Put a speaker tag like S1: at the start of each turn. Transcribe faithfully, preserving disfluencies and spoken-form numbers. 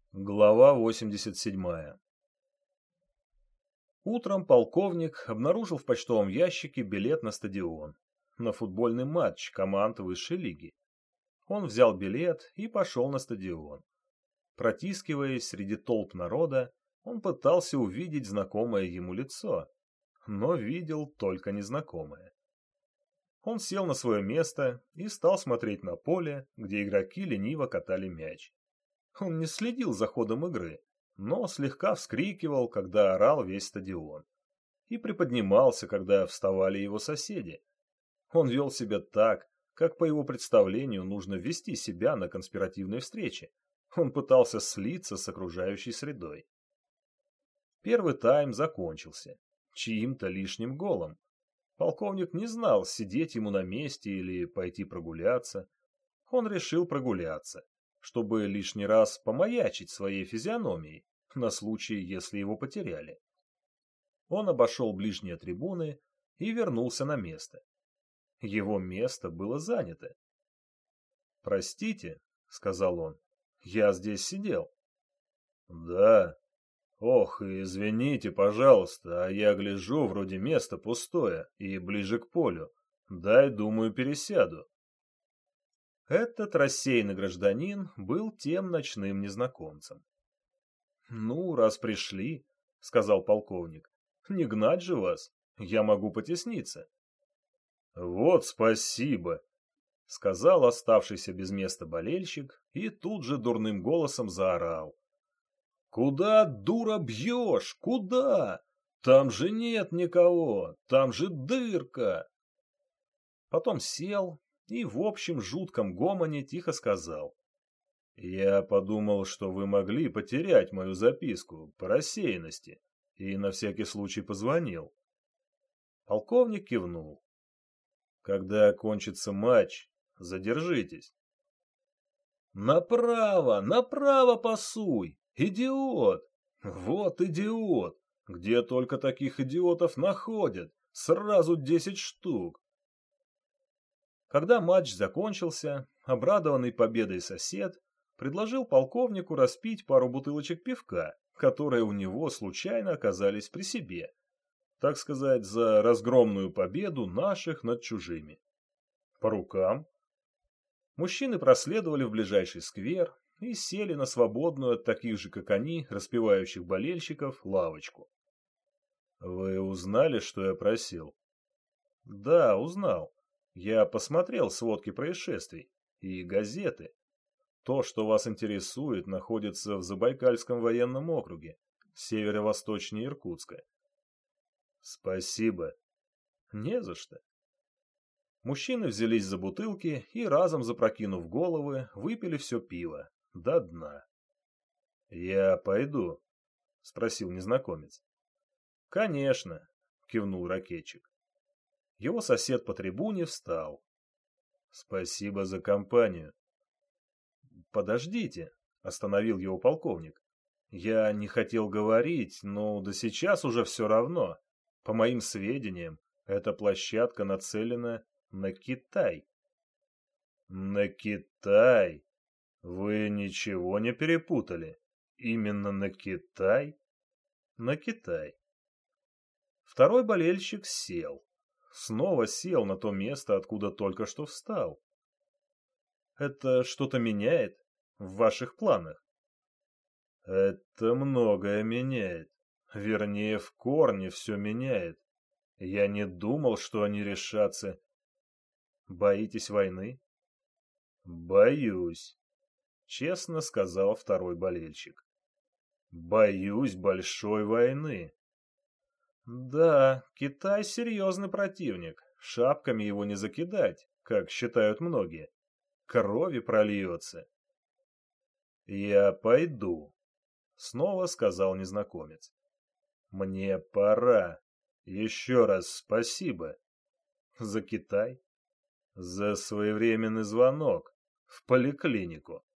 S1: Глава восемьдесят седьмая. Утром полковник обнаружил в почтовом ящике билет на стадион, на футбольный матч команд высшей лиги. Он взял билет и пошел на стадион. Протискиваясь среди толп народа, он пытался увидеть знакомое ему лицо, но видел только незнакомое. Он сел на свое место и стал смотреть на поле, где игроки лениво катали мяч. Он не следил за ходом игры, но слегка вскрикивал, когда орал весь стадион, и приподнимался, когда вставали его соседи. Он вел себя так, как по его представлению нужно вести себя на конспиративной встрече. Он пытался слиться с окружающей средой. Первый тайм закончился чьим-то лишним голом. Полковник не знал, сидеть ему на месте или пойти прогуляться. Он решил прогуляться, чтобы лишний раз помаячить своей физиономией, на случай, если его потеряли. Он обошел ближние трибуны и вернулся на место. Его место было занято. «Простите», — сказал он, — «я здесь сидел». «Да. Ох, извините, пожалуйста, а я гляжу, вроде место пустое и ближе к полю. Дай, думаю, пересяду». Этот рассеянный гражданин был тем ночным незнакомцем. «Ну, раз пришли, — сказал полковник, — не гнать же вас, я могу потесниться». «Вот спасибо, — сказал оставшийся без места болельщик и тут же дурным голосом заорал. «Куда, дура, бьешь? Куда? Там же нет никого, там же дырка!» Потом сел и в общем жутком гомоне тихо сказал: «Я подумал, что вы могли потерять мою записку по рассеянности, и на всякий случай позвонил». Полковник кивнул. «Когда кончится матч, задержитесь». «Направо, направо пасуй! Идиот! Вот идиот! Где только таких идиотов находят? Сразу десять штук!» Когда матч закончился, обрадованный победой сосед предложил полковнику распить пару бутылочек пивка, которые у него случайно оказались при себе, так сказать, за разгромную победу наших над чужими. По рукам. Мужчины проследовали в ближайший сквер и сели на свободную от таких же, как они, распевающих болельщиков, лавочку. «Вы узнали, что я просил?» «Да, узнал. Я посмотрел сводки происшествий и газеты. То, что вас интересует, находится в Забайкальском военном округе, северо-восточнее Иркутска». «Спасибо». «Не за что». Мужчины взялись за бутылки и, разом запрокинув головы, выпили все пиво до дна. «Я пойду?» — спросил незнакомец. «Конечно», — кивнул ракетчик. Его сосед по трибуне встал. «Спасибо за компанию». «Подождите», — остановил его полковник. «Я не хотел говорить, но да сейчас уже все равно. По моим сведениям, эта площадка нацелена на Китай». «На Китай? Вы ничего не перепутали? Именно на Китай?» «На Китай». Второй болельщик сел. Снова сел на то место, откуда только что встал. «Это что-то меняет в ваших планах?» «Это многое меняет. Вернее, в корне все меняет. Я не думал, что они решатся». «Боитесь войны?» «Боюсь», — честно сказал второй болельщик. «Боюсь большой войны». «Да, Китай серьезный противник. Шапками его не закидать, как считают многие. Крови прольется». «Я пойду», — снова сказал незнакомец. «Мне пора. Еще раз спасибо». «За Китай?» «За своевременный звонок в поликлинику».